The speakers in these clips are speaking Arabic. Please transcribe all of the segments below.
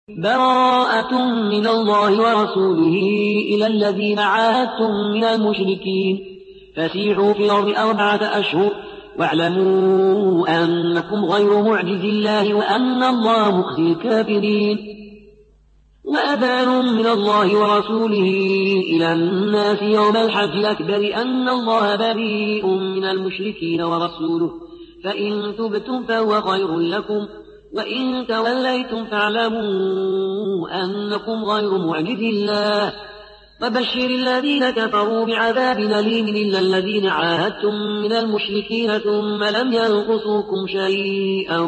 براءة من الله ورسوله إلى الذين عاهدتم من المشركين فسيحوا في الأرض 4 أشهر واعلموا أنكم غير معجز الله وأن الله مخزي الكافرين. وأذان من الله ورسوله إلى الناس يوم الحج الأكبر أن الله بريء من المشركين ورسوله فإن تبتم فهو خير لكم وإن توليتم فاعلموا أنكم غير معجز الله. وبشر الذين كفروا بعذاب أليم إلا الذين عاهدتم من المشركين ثم لم ينقصوكم شيئا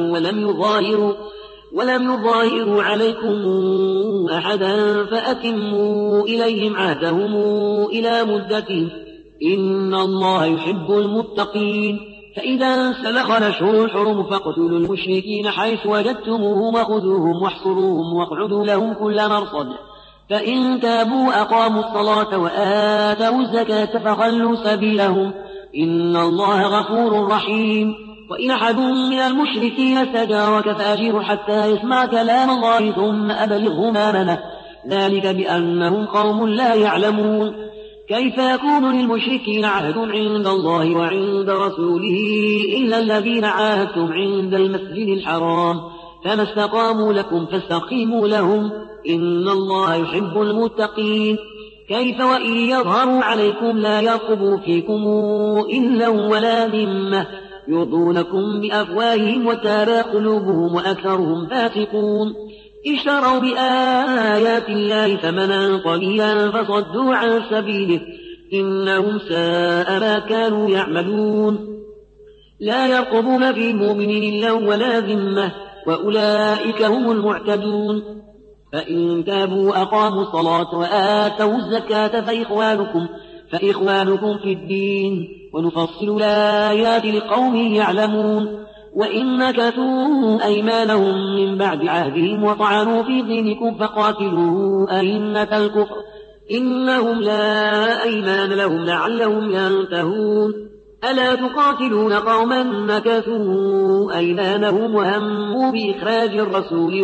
ولم يظاهروا عليكم أحدا فأتموا إليهم عهدهم إلى مدتهم إن الله يحب المتقين. فإذا سلخ الأشهر الحرم فاقتلوا المشركين حيث وجدتموهم وخذوهم واحصروهم واقعدوا لهم كل مرصد فإن تابوا وأقاموا الصلاة وآتوا الزكاة فخلوا سبيلهم إن الله غفور رحيم. وإن أحد من المشركين استجارك فأجره حتى يسمع كلام الله ثم أبلغه مأمنه ذلك بأنهم قوم لا يعلمون. كيف يكون للمشركين عهد عند الله وعند رسوله إلا الذين عاهدتم عند المسجد الحرام فما استقاموا لكم فاستقيموا لهم إن الله يحب المتقين. كيف وإن يظهروا عليكم لا يرقبوا فيكم إلا ولا ذمة يرضونكم بأفواههم وتابى قلوبهم وأكثرهم فاسقون. اشتروا بآيات الله ثمنا قليلا فصدوا عن سبيله إنهم ساء ما كانوا يعملون. لا يرقبون في مؤمن إلا ولا ذمة وأولئك هم المعتدون. فإن تابوا وأقاموا الصلاة وآتوا الزكاة فإخوانكم في الدين ونفصل الآيات لقوم يعلمون. وإن نكثوا أيمانهم من بعد عهدهم وطعنوا في دينكم فقاتلوا أئمة الكفر إنهم لا أيمان لهم لعلهم ينتهون. ألا تقاتلون قوما نكثوا أيمانهم وهموا بإخراج الرسول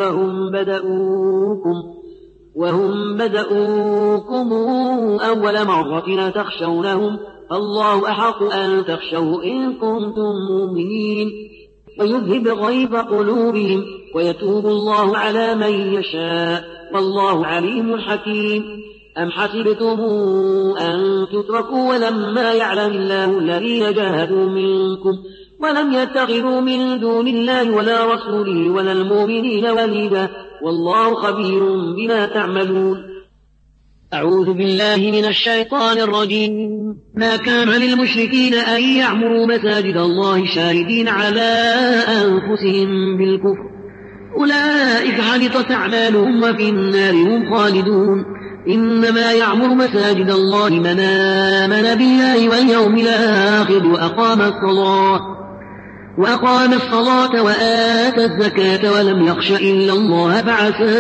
وهم بدؤوكم أول مرة تخشونهم فالله أحق أن تخشوه إن كنتم مؤمنين ويذهب غيظ قلوبهم ويتوب الله على من يشاء والله عليم حكيم. أم حسبتم أن تتركوا ولما يعلم الله الذين جاهدوا منكم ولم يتخذوا من دون الله ولا رسوله ولا المؤمنين وليدا والله خبير بما تعملون. أعوذ بالله من الشيطان الرجيم. ما كان للمشركين أن يعمروا مساجد الله شاهدين على أنفسهم بالكفر أولئك حبطت أعمالهم وفي النار هم خالدون. إنما يعمر مساجد الله من آمن بالله واليوم الآخر وأقام الصلاة وآتى الزكاة ولم يخش إلا الله فعسى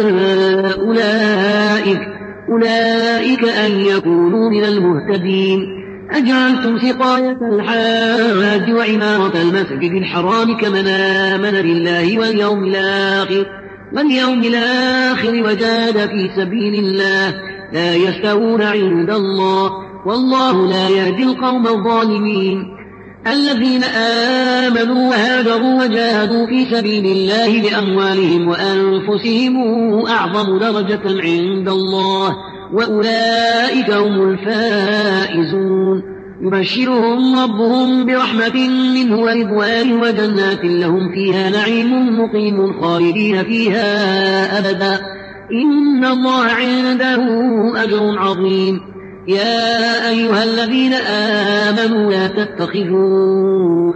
أولئك أن يكونوا من المهتدين. أجعلتم سقاية الحاج وعمارة المسجد الحرام كمن آمن بالله واليوم الآخر وجاهد في سبيل الله لا يستوون عند الله والله لا يهدي القوم الظالمين. الذين آمنوا وهاجروا وجاهدوا في سبيل الله بأموالهم وأنفسهم أعظم درجة عند الله وأولئك هم الفائزون. يبشرهم ربهم برحمة منه ورضوان وجنات لهم فيها نعيم مقيم خالدين فيها أبدا إن الله عنده أجر عظيم. يا أيها الذين آمنوا لا تتخذوا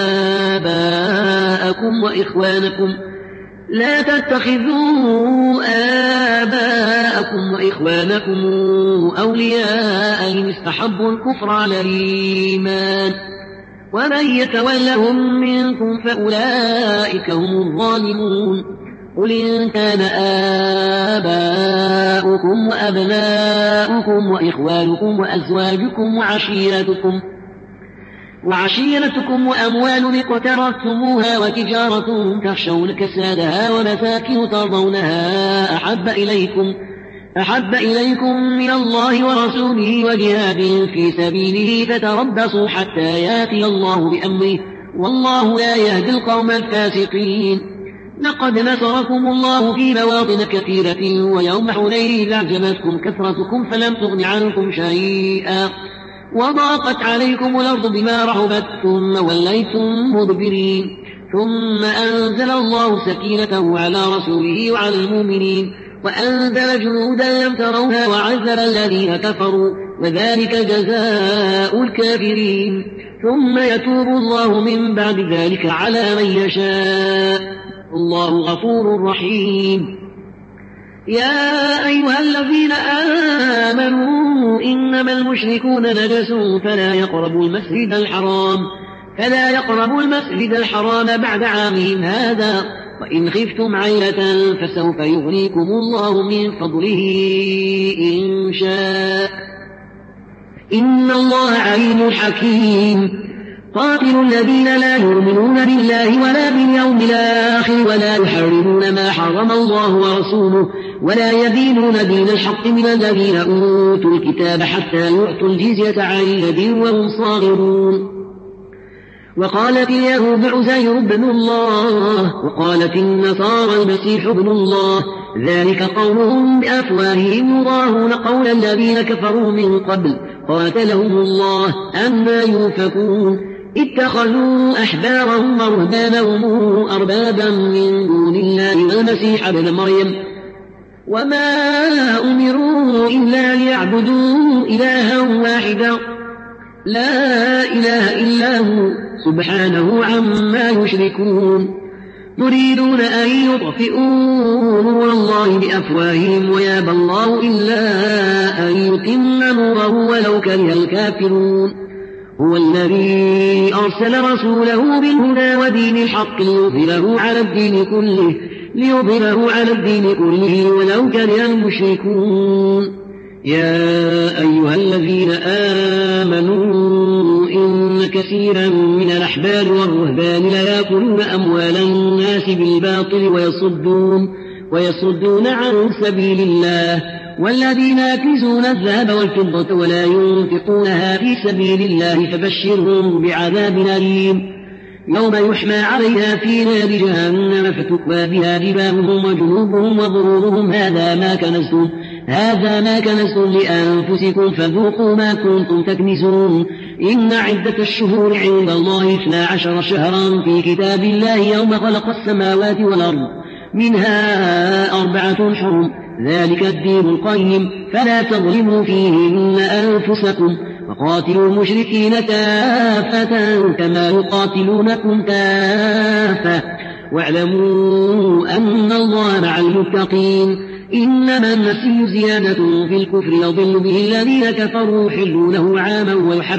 آباءكم وإخوانكم أولياء إن استحبوا الكفر على الإيمان ومن يتولهم منكم فأولئك هم الظالمون. قل إن كان آباؤكم وأبناؤكم وإخوانكم وأزواجكم وعشيرتكم وأموال اقترفتموها وتجارة تخشون كسادها ومساكن ترضونها أحب إليكم من الله ورسوله وجهاد في سبيله فتربصوا حتى يأتي الله بأمره والله لا يهدي القوم الفاسقين. لقد نصركم الله في مواطن كثيرة ويوم حنين إذ أعجبتكم كثرتكم فلم تغن عنكم شيئا وضاقت عليكم الأرض بما رحبت ثم وليتم مدبرين ثم أنزل الله سكينته على رسوله وعلى المؤمنين وأنزل جنودا لم تروها وعذب الذين كفروا وذلك جزاء الكافرين ثم يتوب الله من بعد ذلك على من يشاء الله غفور رحيم. يا أيها الذين آمنوا إنما المشركون نجس فلا يقربوا المسجد الحرام بعد عامهم هذا وإن خفتم عيلة فسوف يغنيكم الله من فضله إن شاء إن الله عليم حكيم. قاتلوا الذين لا يؤمنون بالله ولا باليوم الآخر ولا يحرمون ما حرم الله ورسوله ولا يدينون دين الحق من الذين أوتوا الكتاب حتى يؤتوا الجزية عن يد وهم صاغرون. وقالت اليهود عزير بن الله وقالت النصارى المسيح ابن الله ذلك قولهم بأفواههم يضاهون قول الذين كفروا من قبل قاتلهم الله أنى يؤفكون. اتخذوا أحبارهم ورهبانهم أربابا من دون الله والمسيح ابن مريم وما أمروا إلا ليعبدوا إلها واحدا لا إله إلا هو سبحانه عما يشركون. يريدون أن يطفئوا نور الله بأفواههم ويابى الله إلا أن يتم نوره ولو كره الكافرون. هو الذي أرسل رسوله بالهدى ودين الحق ليظهره على الدين كله ولو كره المشركون. يا أيها الذين آمنوا إن كثيرا من الأحبار والرهبان ليأكلون أموال الناس بالباطل ويصدون عن سبيل الله والذين يكنزون الذهب والفضة ولا ينفقونها في سبيل الله فبشرهم بعذاب أليم يوم يحمى عليها في نار جهنم فتكوى بها جباههم وجنوبهم وظهورهم هذا ما كنزتم لأنفسكم فذوقوا ما كنتم تكنزون. إن عدة الشهور عند الله 12 شهرا في كتاب الله يوم خلق السماوات والأرض منها 4 حرم ذلك الدين القيم فلا تظلموا فيهن أنفسكم وقاتلوا المشركين كافة كما يقاتلونكم كافة واعلموا أن الله مع المتقين. إنما النسي زيادة في الكفر يضل به الذين كفروا يحلونه عاما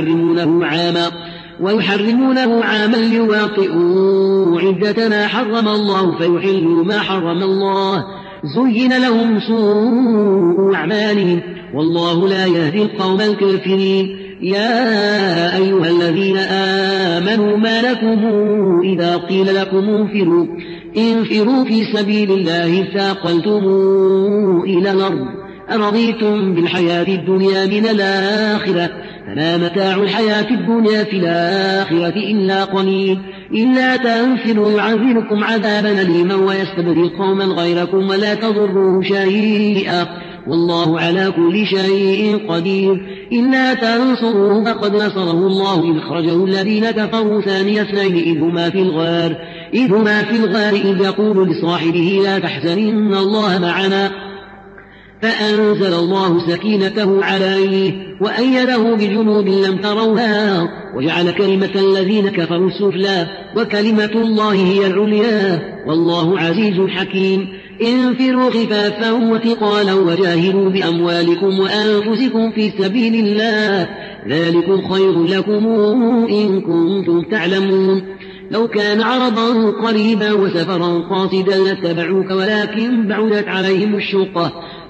ويحرمونه عاما ليواطئوا عدة ما حرم الله فيحلوا ما حرم الله زين لهم سوء أعمالهم والله لا يهدي القوم الكافرين. يا أيها الذين آمنوا ما لكم إذا قيل لكم انفروا في سبيل الله ثاقلتم إلى الأرض أرضيتم بالحياة الدنيا من الآخرة فما متاع الحياة الدنيا في الآخرة إلا قليل. إلا تنفروا يعذبكم عذابا أليما ويستبدل قوما غيركم ولا تضروه شيئا والله على كل شيء قدير. إلا تنصروه فقد نصره الله إذ أخرجه الذين كفروا ثاني اثنين إذ هما في الغار إذ يقول لصاحبه لا تحزن إن الله معنا فأنزل الله سكينته عليه وأيده بجنود لم تروها وجعل كلمة الذين كفروا السفلى وكلمة الله هي العليا والله عزيز حكيم. انفروا خفافا وثقالا وجاهدوا بأموالكم وأنفسكم في سبيل الله ذلكم خير لكم إن كنتم تعلمون. لو كان عرضا قريبا وسفرا قاصدا لاتبعوك ولكن بعدت عليهم الشقة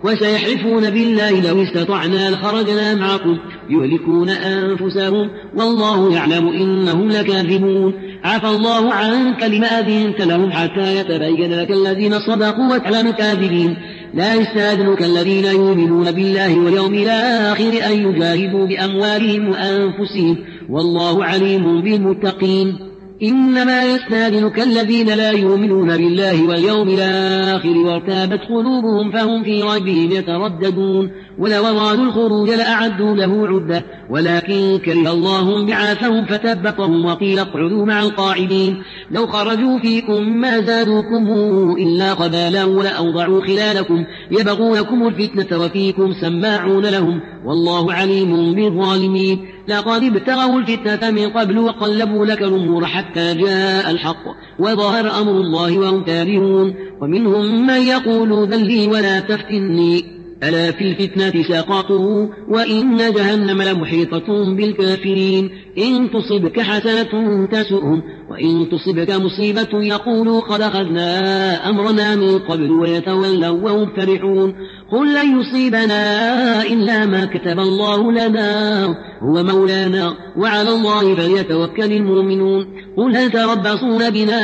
وسيحلفون بالله لو استطعنا لخرجنا معكم يهلكون أنفسهم والله يعلم إنهم لكاذبون عفى الله عنك لما أذنت لهم حتى يتبين لك الذين صدقوا وتعلم الكاذبين لا يستأذنك الذين يؤمنون بالله واليوم الآخر أن يجاهدوا بأموالهم وأنفسهم والله عليم بالمتقين إنما يستأذنك الذين لا يؤمنون بالله واليوم الآخر وارتابت قلوبهم فهم في ريبهم يترددون ولو أرادوا الخروج لأعدوا له عدة ولكن كره الله بعاثهم فثبطهم وقيل اقعدوا مع القاعدين لو خرجوا فيكم ما زادوكم إلا خبالا ولأوضعوا خلالكم يبغونكم الفتنة وفيكم سماعون لهم والله عليم بالظالمين لقد ابتغوا الفتنة من قبل وقلبوا لك الأمور حتى جاء الحق وظهر أمر الله وهم كارهون ومنهم من يقول ذلي ولا تفتني ألا في الفتنة ساقطوا وإن جهنم لمحيطة بالكافرين إن تصبك حسنة تسؤهم وإن تصبك مصيبة يقولوا قد أخذنا أمرنا من قبل ويتولوا وهم فرحون قل لن يصيبنا إلا ما كتب الله لنا هو مولانا وعلى الله فليتوكل المؤمنون قل هل تربصون بنا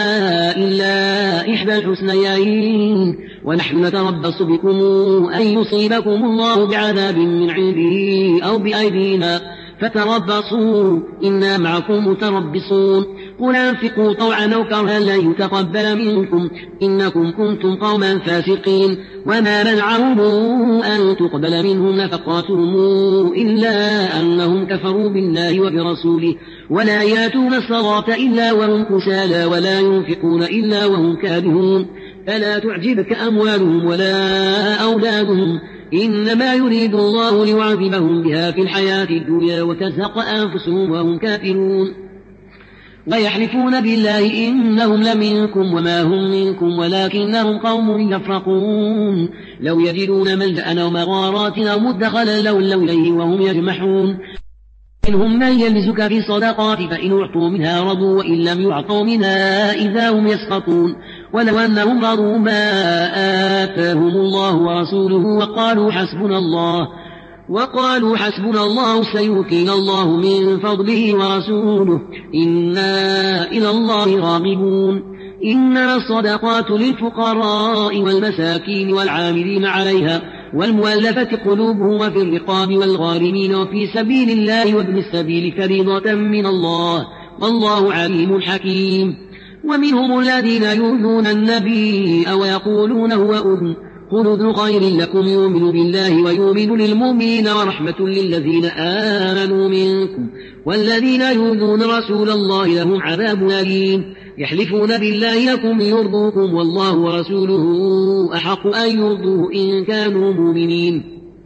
إلا إحدى الحسنيين ونحن نتربص بكم أن يصيبكم الله بعذاب من عنده أو بأيدينا فتربصوا إنا معكم متربصون قل أنفقوا طوعا أو كرها لن يتقبل منكم إنكم كنتم قوما فاسقين وما منعهم أن تقبل منهم نفقاتهم إلا أنهم كفروا بالله وبرسوله ولا يأتون الصلاة إلا وهم كسالى ولا ينفقون إلا وهم كارهون فلا تعجبك أموالهم ولا أولادهم إنما يريد الله ليعذبهم بها في الحياة الدنيا وتزهق أنفسهم وهم كافرون ويحلفون بالله إنهم لمنكم وما هم منكم ولكنهم قوم يفرقون لو يجدون ملجأ أو مغارات أو مدخلا لولوا إليه وهم يجمحون منهم من يلمزك في الصدقات فإن أعطوا منها رضوا وإن لم يعطوا منها إذا هم يسخطون ولو أنهم رضوا ما آتاهم الله ورسوله وقالوا حسبنا الله سيؤتينا الله من فضله ورسوله إنا إلى الله راغبون إنما الصدقات للفقراء والمساكين والعاملين عليها والمؤلفة قلوبهم وفي الرقاب والغارمين وفي سبيل الله وابن السبيل فريضة من الله والله عليم حكيم ومنهم الذين يؤذون النبي ويقولون هو أذن قل أذن خير لكم يؤمن بالله ويؤمن للمؤمنين ورحمة للذين آمنوا منكم والذين يؤذون رسول الله لهم عذاب أليم يحلفون بالله لكم يرضوكم والله ورسوله أحق أن يرضوه إن كانوا مؤمنين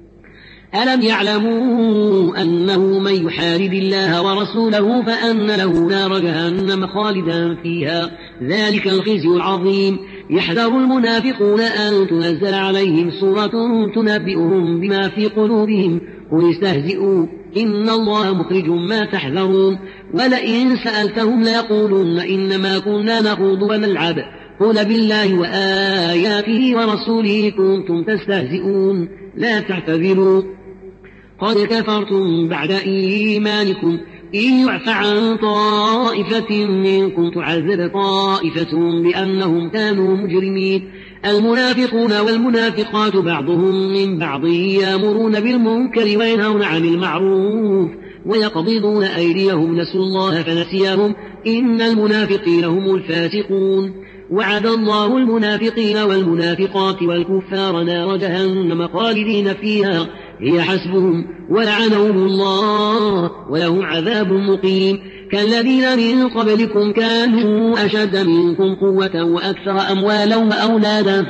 ألم يعلموا أنه من يحارب الله ورسوله فأن له نار جهنم خالدا فيها ذلك الخزي العظيم يحذر المنافقون أن تنزل عليهم سورة تنبئهم بما في قلوبهم قل استهزئوا إن الله مخرج ما تحذرون ولئن سألتهم ليقولن إنما كنا نخوض ونلعب قل بالله وآياته ورسوله كنتم تستهزئون لا تعتذروا قد كفرتم بعد إيمانكم إن يعفى عن طائفة منكم تعذب طائفة بأنهم كانوا مجرمين المنافقون والمنافقات بعضهم من بعض يأمرون بالمنكر وينهون عن المعروف ويقبضون أيديهم نسوا الله فنسيهم إن المنافقين هم الفاسقون وعد الله المنافقين والمنافقات والكفار نار جهنم خالدين فيها هي حسبهم ولعنهم الله ولهم عذاب مقيم كالذين من قبلكم كانوا أشد منكم قوة وأكثر أموالا وأولادا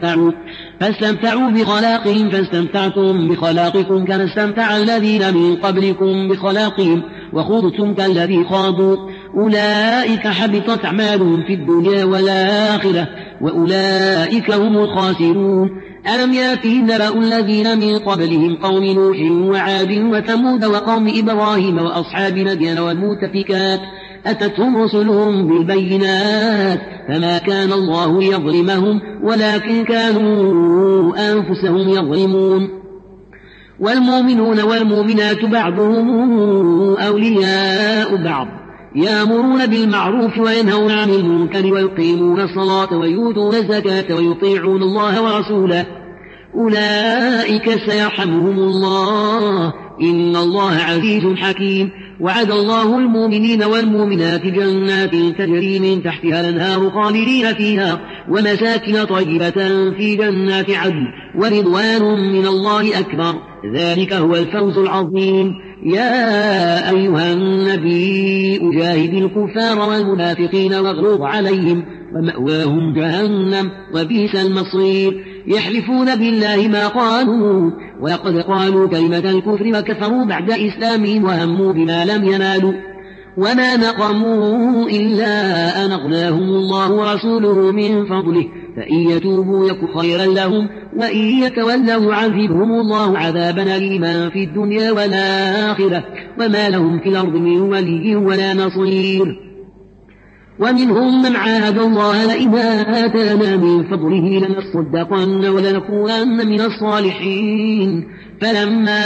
فاستمتعوا بخلاقهم فاستمتعتم بخلاقكم كما استمتع الذين من قبلكم بخلاقهم وخضتم كالذي خاضوا أولئك حبطت أعمالهم في الدنيا والآخرة وأولئك هم الخاسرون ألم يأتهم نبأ الذين من قبلهم قوم نوح وعاد وثمود وقوم إبراهيم وأصحاب مدين والمؤتفكات أتتهم رسلهم بالبينات فما كان الله ليظلمهم ولكن كانوا أنفسهم يظلمون. والمؤمنون والمؤمنات بعضهم أولياء بعض يأمرون بالمعروف وينهون عن المنكر ويقيمون الصلاة ويؤتون الزكاة ويطيعون الله ورسوله أولئك سيرحمهم الله إن الله عزيز حكيم. وعد الله المؤمنين والمؤمنات جنات تجري من تحتها الأنهار خالدين فيها ومساكن طيبة في جنات عدن ورضوان من الله أكبر ذلك هو الفوز العظيم. يا أيها النبي أجاهد الكفار والمنافقين واغلظ عليهم ومأواهم جهنم وبئس المصير. يحلفون بالله ما قالوا ولقد قالوا كلمة الكفر وكفروا بعد إسلامهم وهموا بما لم ينالوا وما نقموا إلا أن أغناهم الله ورسوله من فضله فإن يتوبوا يك خيرا لهم وإن يتولوا عذبهم الله عذابا أليما في الدنيا والآخرة وما لهم في الأرض من ولي ولا نصير. ومنهم من عاهد الله لئن آتانا من فضله لنصدقن ولنكونن من الصالحين فلما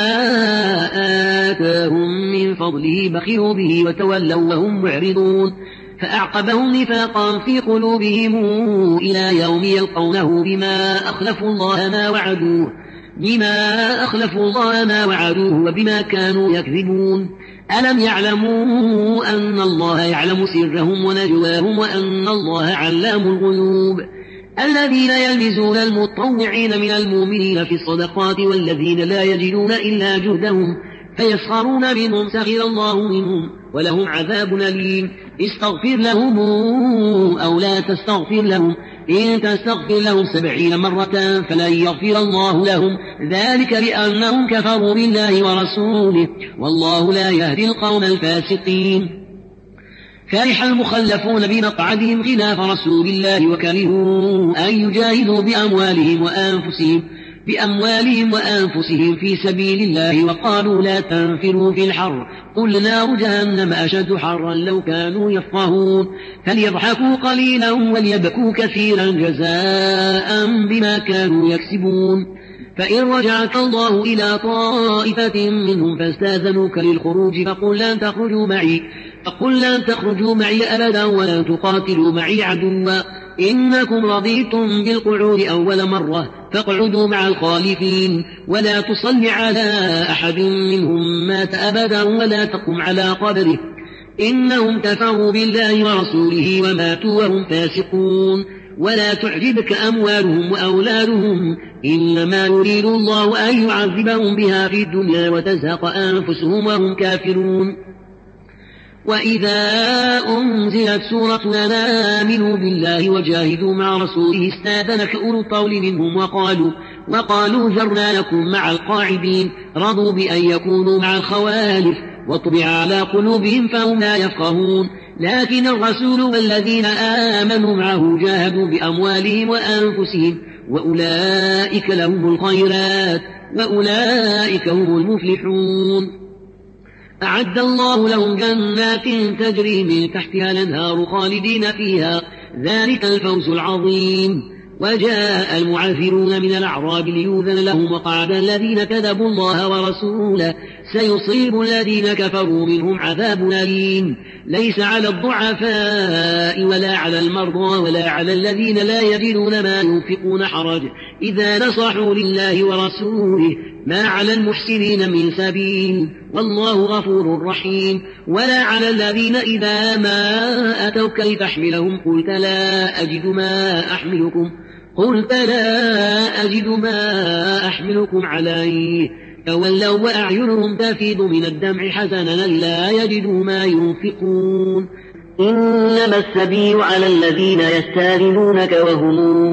آتاهم من فضله بخلوا به وتولوا وهم معرضون فأعقبهم نفاقا في قلوبهم إلى يوم يلقونه بما أخلفوا الله ما وعدوه وبما كانوا يكذبون. ألم يعلموا أن الله يعلم سرهم ونجواهم وأن الله علام الغيوب. الذين يلمزون المطوعين من المؤمنين في الصدقات والذين لا يجدون إلا جهدهم فيسخرون منهم سخر الله منهم ولهم عذاب أليم. استغفر لهم أو لا تستغفر لهم إن تستغفر لهم 70 مرة فلن يغفر الله لهم ذلك بأنهم كفروا بالله ورسوله والله لا يهدي القوم الفاسقين. فرح المخلفون بمقعدهم خلاف رسول الله وكرهوا أن يجاهدوا بأموالهم وأنفسهم في سبيل الله وقالوا لا تنفروا في الحر قل نار جهنم أشد حرا لو كانوا يفقهون. فليضحكوا قليلا وليبكوا كثيرا جزاء بما كانوا يكسبون. فإن رجعك الله إلى طائفة منهم فاستاذنوك للخروج فقل لن تخرجوا معي أبدا ولن تقاتلوا معي عدوا إنكم رضيتم بالقعود أول مرة فاقعدوا مع الخالفين ولا تصل على أحد منهم مات أبدا ولا تقم على قبره إنهم كفروا بالله ورسوله وماتوا وهم فاسقون. ولا تعجبك أموالهم وأولادهم إنما يريد الله أن يعذبهم بها في الدنيا وتزهق أنفسهم وهم كافرون. وإذا أنزلت سورة أن آمنوا بالله وجاهدوا مع رسوله استاذنك أولو الطول منهم وقالوا ذرنا لكم مع القاعدين رضوا بأن يكونوا مع الخوالف وطبع على قلوبهم فهم لا يفقهون. لكن الرسول والذين آمنوا معه جاهدوا بأموالهم وأنفسهم وأولئك لهم الخيرات وأولئك هم المفلحون. أعد الله لهم جنات تجري من تحتها الأنهار خالدين فيها ذلك الفوز العظيم. وجاء المعافرون من الأعراب ليؤذن لهم وقعد الذين كذبوا الله ورسوله سيصيب الذين كفروا منهم عذاب أليم. ليس على الضعفاء ولا على المرضى ولا على الذين لا يجدون ما ينفقون حرج إذا نصحوا لله ورسوله ما على المحسنين من سبيل والله غفور رحيم. ولا على الذين إذا ما أتوك لتحملهم قلت لا أجد ما أحملكم عليه تولوا وأعينهم تفيض من الدمع حزنا لا يجدوا ما ينفقون. إنما السبيل على الذين يستاذنونك وهم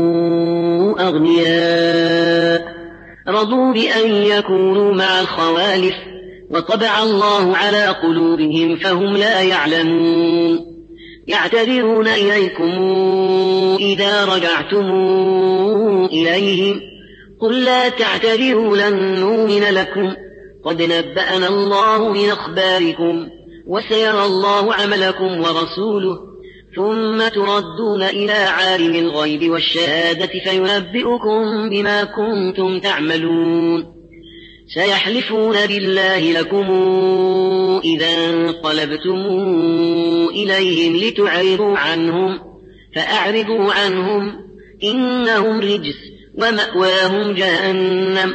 أغنياء رضوا بأن يكونوا مع الخوالف وطبع الله على قلوبهم فهم لا يعلمون. يعتذرون إليكم إذا رجعتم إليهم قل لا تعتذروا لن نؤمن لكم قد نبأنا الله من أخباركم وسيرى الله عملكم ورسوله ثم تردون إلى عالم الغيب والشهادة فينبئكم بما كنتم تعملون. سيحلفون بالله لكم إذا انقلبتم إليهم لتعرضوا عنهم فأعرضوا عنهم إنهم رجس ومأواهم جهنم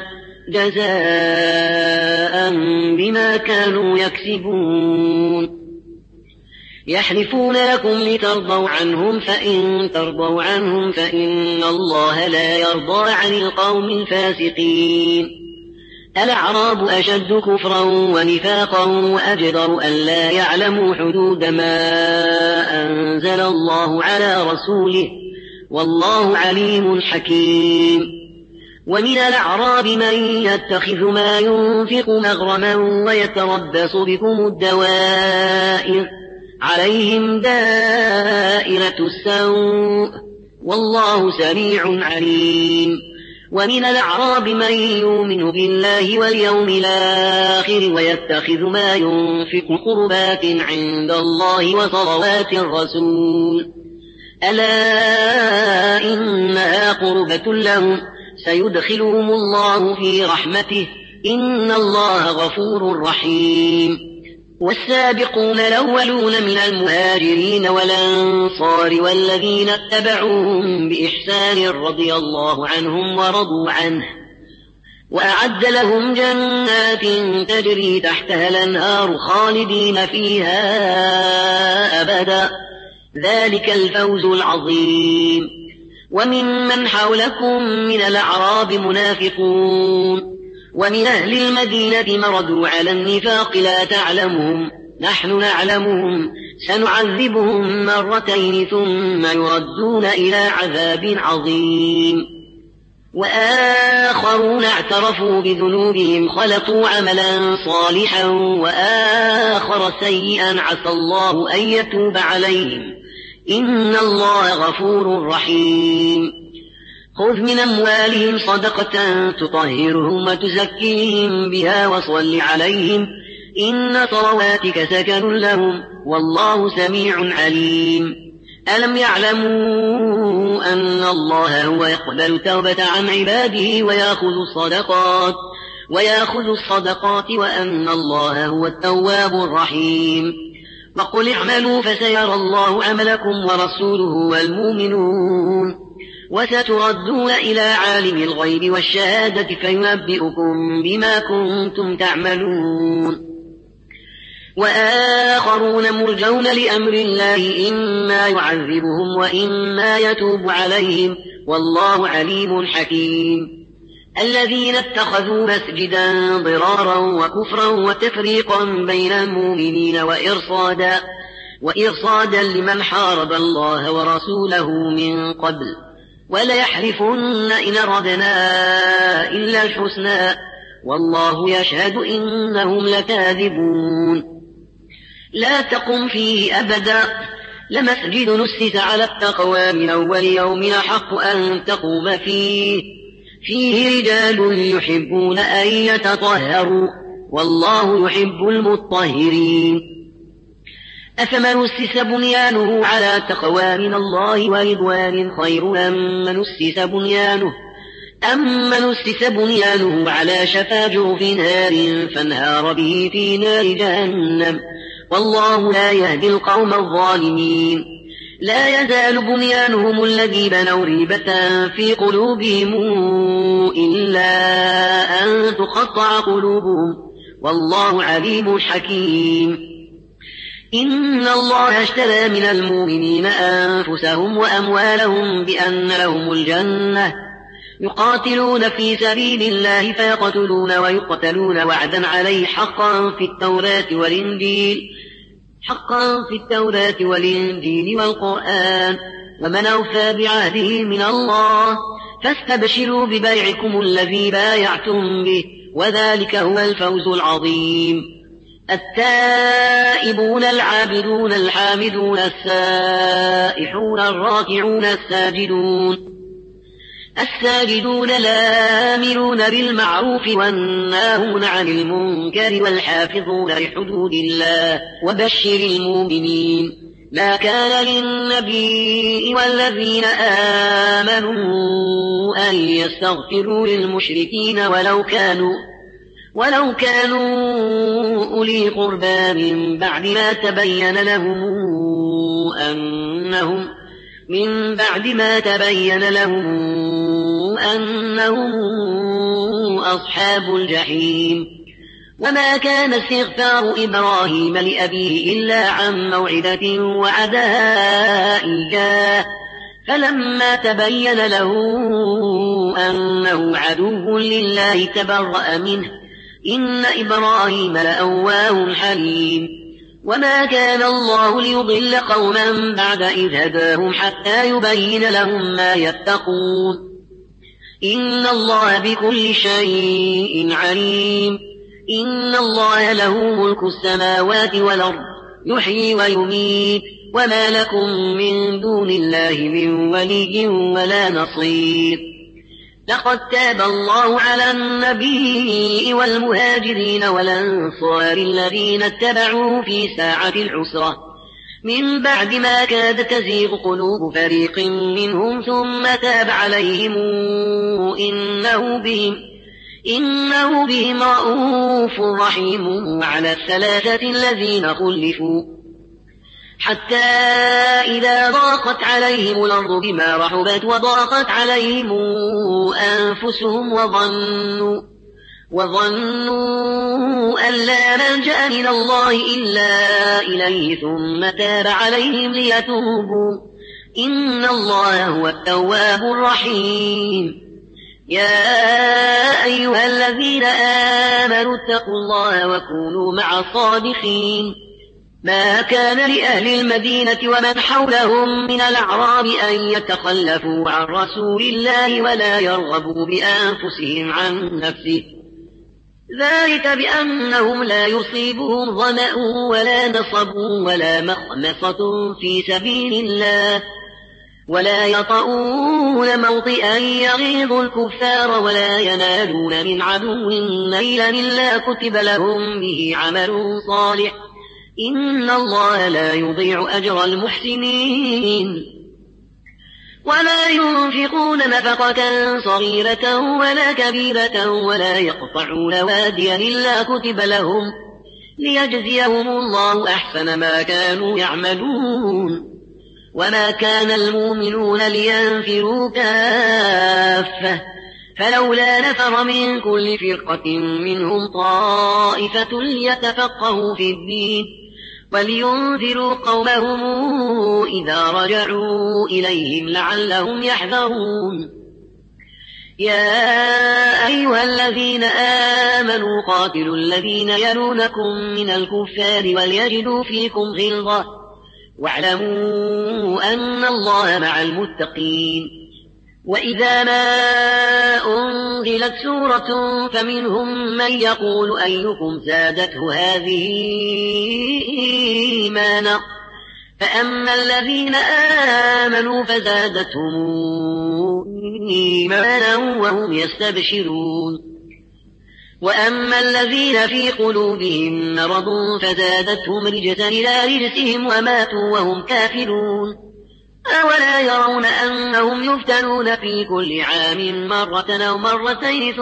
جزاء بما كانوا يكسبون. يحلفون لكم لترضوا عنهم فإن ترضوا عنهم فإن الله لا يرضى عن القوم الفاسقين. الأعراب أشد كفرا ونفاقا وأجدر أن لا يعلموا حدود ما أنزل الله على رسوله والله عليم حكيم. ومن الأعراب من يتخذ ما ينفق مغرما ويتربص بكم الدوائر عليهم دائرة السوء والله سميع عليم. ومن الأعراب من يؤمن بالله واليوم الآخر ويتخذ ما ينفق قربات عند الله وصلوات الرسول ألا إنها قربة لهم سيدخلهم الله في رحمته إن الله غفور رحيم. والسابقون الأولون من المهاجرين والأنصار والذين اتبعوهم بإحسان رضي الله عنهم ورضوا عنه وأعد لهم جنات تجري تحتها الأنهار خالدين فيها أبدا ذلك الفوز العظيم. وممن حولكم من الأعراب منافقون ومن أهل المدينة مردوا على النفاق لا تعلمهم نحن نعلمهم سنعذبهم مرتين ثم يردون إلى عذاب عظيم. وآخرون اعترفوا بذنوبهم خلقوا عملا صالحا وآخر سيئا عسى الله أن يتوب عليهم إن الله غفور رحيم. خذ من أموالهم صدقة تطهرهم وتزكيهم بها وصل عليهم إن صلواتك سكن لهم والله سميع عليم. ألم يعلموا أن الله هو يقبل التوبة عن عباده ويأخذ الصدقات وأن الله هو التواب الرحيم. وقل اعملوا فسيرى الله عملكم ورسوله والمؤمنون وستردون إلى عالم الغيب والشهادة فينبئكم بما كنتم تعملون. وآخرون مرجون لأمر الله إما يعذبهم وإما يتوب عليهم والله عليم حكيم. الذين اتخذوا مسجدا ضرارا وكفرا وتفريقا بين المؤمنين وإرصادا لمن حارب الله ورسوله من قبل وليحلفن إن أردنا إلا الحسنى والله يشهد إنهم لكاذبون. لا تقم فيه أبدا لمسجد نسس على التقوى من أول يوم أحق أن تقوم فيه رجال يحبون أن يتطهروا والله يحب المطهرين. أفمن أسس بنيانه على تقوى من الله ورضوان خير أمن أسس بنيانه على شفا جرف نار فانهار به في نار جهنم والله لا يهدي القوم الظالمين. لا يزال بنيانهم الذي بنوا ريبة في قلوبهم إلا أن تقطع قلوبهم والله عليم حكيم. إن الله اشترى من المؤمنين أنفسهم وأموالهم بأن لهم الجنة يقاتلون في سبيل الله فيقتلون ويقتلون وعدا عليه حقا في التوراة والإنجيل والقرآن ومن أوفى بعهده من الله فاستبشروا ببيعكم الذي بايعتم به وذلك هو الفوز العظيم. التائبون العابدون الحامدون السائحون الراكعون الساجدون الساجدون الآمرون بالمعروف والناهون عن المنكر والحافظون لحدود الله وبشر المؤمنين. ما كان للنبي والذين آمنوا أن يستغفروا للمشركين ولو كانوا أولي قربى من بعد ما تبين لهم أنهم أصحاب الجحيم. وما كان استغفار إبراهيم لأبيه إلا عن موعدة وعدها إياه فلما تبين له أنه عدو لله تبرأ منه إن إبراهيم لأواه حليم. وما كان الله ليضل قوما بعد إذ هداهم حتى يبين لهم ما يتقون إن الله بكل شيء عليم. إن الله له ملك السماوات والأرض يحيي ويميت وما لكم من دون الله من ولي ولا نصير. لقد تاب الله على النبي والمهاجرين والأنصار الذين اتبعوه في ساعة العسرة من بعد ما كاد تزيغ قلوب فريق منهم ثم تاب عليهم إنه بهم رءوف رحيم. على الثلاثة الذين خلفوا حتى إذا ضاقت عليهم الأرض بما رحبت وضاقت عليهم أنفسهم وظنوا أن لا ملجأ من الله إلا إليه ثم تاب عليهم ليتوبوا إن الله هو التواب الرحيم. يا أيها الذين آمنوا اتقوا الله وكونوا مع الصادقين. ما كان لأهل المدينة ومن حولهم من الأعراب أن يتخلفوا عن رسول الله ولا يرغبوا بأنفسهم عن نفسه ذلك بأنهم لا يصيبهم ظمأ ولا نصب ولا مخمصة في سبيل الله ولا يطؤون موطئا يغيظ الكفار ولا ينالون من عدو نيلا إلا كتب لهم به عمل صالح إن الله لا يضيع أجر المحسنين. ولا ينفقون نفقة صغيرة ولا كبيرة ولا يقطعون واديا إلا كتب لهم ليجزيهم الله أحسن ما كانوا يعملون. وما كان المؤمنون لينفروا كافة فلولا نفر من كل فرقة منهم طائفة ليتفقهوا في الدين ولينذروا قومهم إذا رجعوا إليهم لعلهم يحذرون. يا أيها الذين آمنوا قاتلوا الذين يلونكم من الكفار وليجدوا فيكم غلظة واعلموا أن الله مع المتقين. وإذا ما أنزلت سورة فمنهم من يقول أيكم زادته هذه إيمانا فأما الذين آمنوا فزادتهم إيمانا وهم يستبشرون وأما الذين في قلوبهم مرض فزادتهم رجسا إلى رجسهم وماتوا وهم كافرون. أولا يرون أنهم يفتنون في كل عام مرة أو مرتين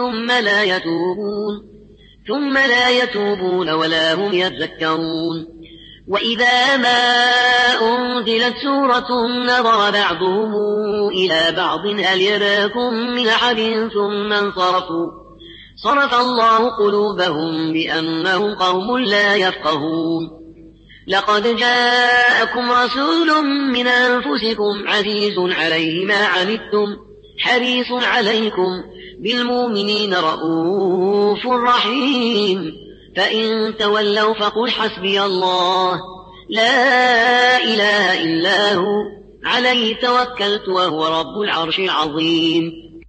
ثم لا يتوبون ولا هم يذكرون. وإذا ما أنزلت سورة نظر بعضهم إلى بعض هل يراكم من أحد ثم انصرفوا صرف الله قلوبهم بأنهم قوم لا يفقهون. لقد جاءكم رسول من أنفسكم عزيز عليه ما عنتم حريص عليكم بالمؤمنين رؤوف رحيم. فإن تولوا فقل حسبي الله لا إله إلا هو عليه توكلت وهو رب العرش العظيم.